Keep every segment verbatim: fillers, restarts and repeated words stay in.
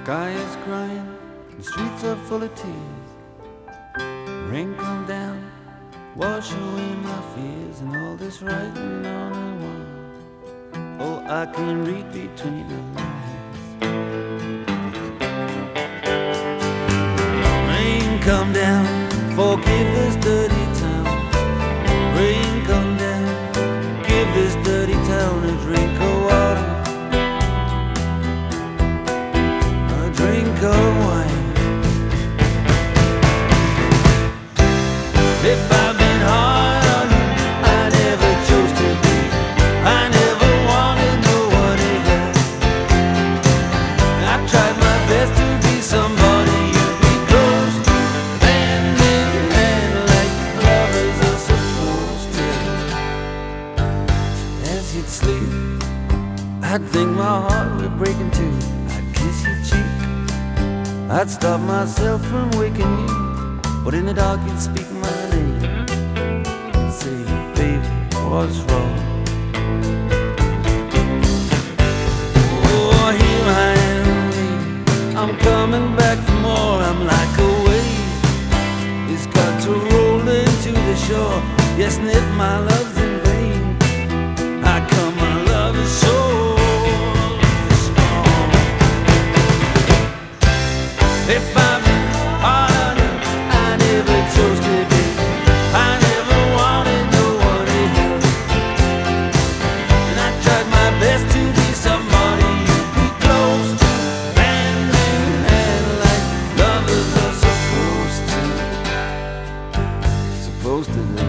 Sky is crying, the streets are full of tears. Rain come down, wash away my fears, and all this writing on the wall. Oh, I can read between the lines. Rain come down, forgive this dirty town. Rain come down, give this dirty town a drink of water, a drink of wine. If I've been hard on you, I never chose to be. I never wanted nobody else. I tried my best to be somebody you'd be close to, hand in hand like lovers are supposed to. As you'd sleep, I'd think my heart would break in two. I'd kiss your cheek, I'd stop myself from waking you, but in the dark you'd speak my name and say, baby, what's wrong? Oh, here I am, baby, I'm coming back for more. I'm like a wave, it's got to roll into the shore. Yes, and if my love's in vain, how come my love is so strong? If I've been hard on you, I never chose to be. I never wanted nobody else, and I tried my best to be somebody you'd be close to, hand in hand like lovers are supposed to, supposed to do.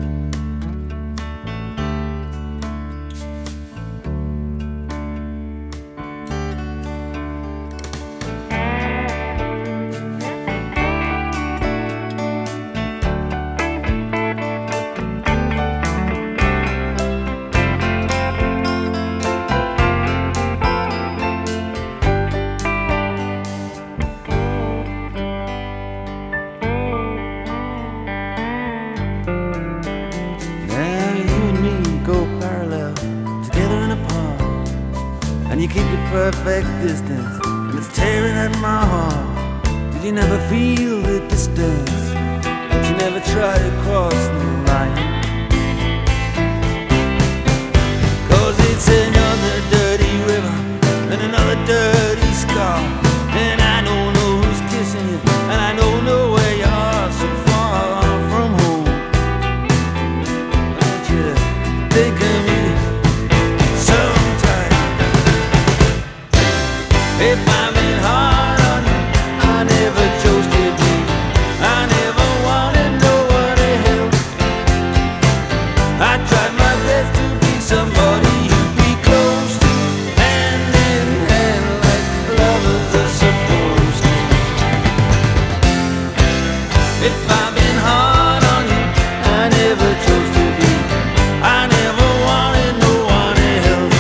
And you keep the perfect distance, and it's tearing at my heart. Did you never feel the distance? Did you never try to cross the line? Cause it's another dirty river and another dirty scar, and I don't know who's kissing you, and I don't know where you are, so far from home. Don't you think of me? If I've been hard on you, I never chose to be. I never wanted nobody else. I tried my best to be somebody you'd be close to, hand in hand like lovers are supposed to. If I've been hard on you, I never chose to be. I never wanted nobody else.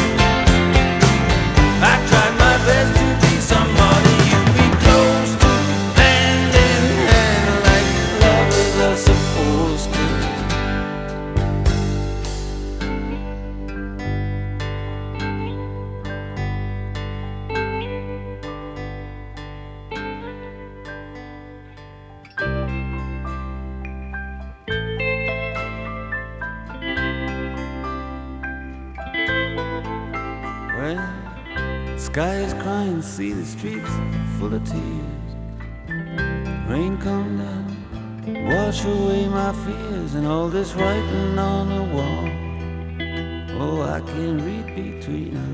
I tried my best to somebody you'd be close to, hand in hand like lovers are supposed to. Well, sky is crying, see the streets full of tears. Rain come down, wash away my fears, and all this writing on the wall. Oh, I can read between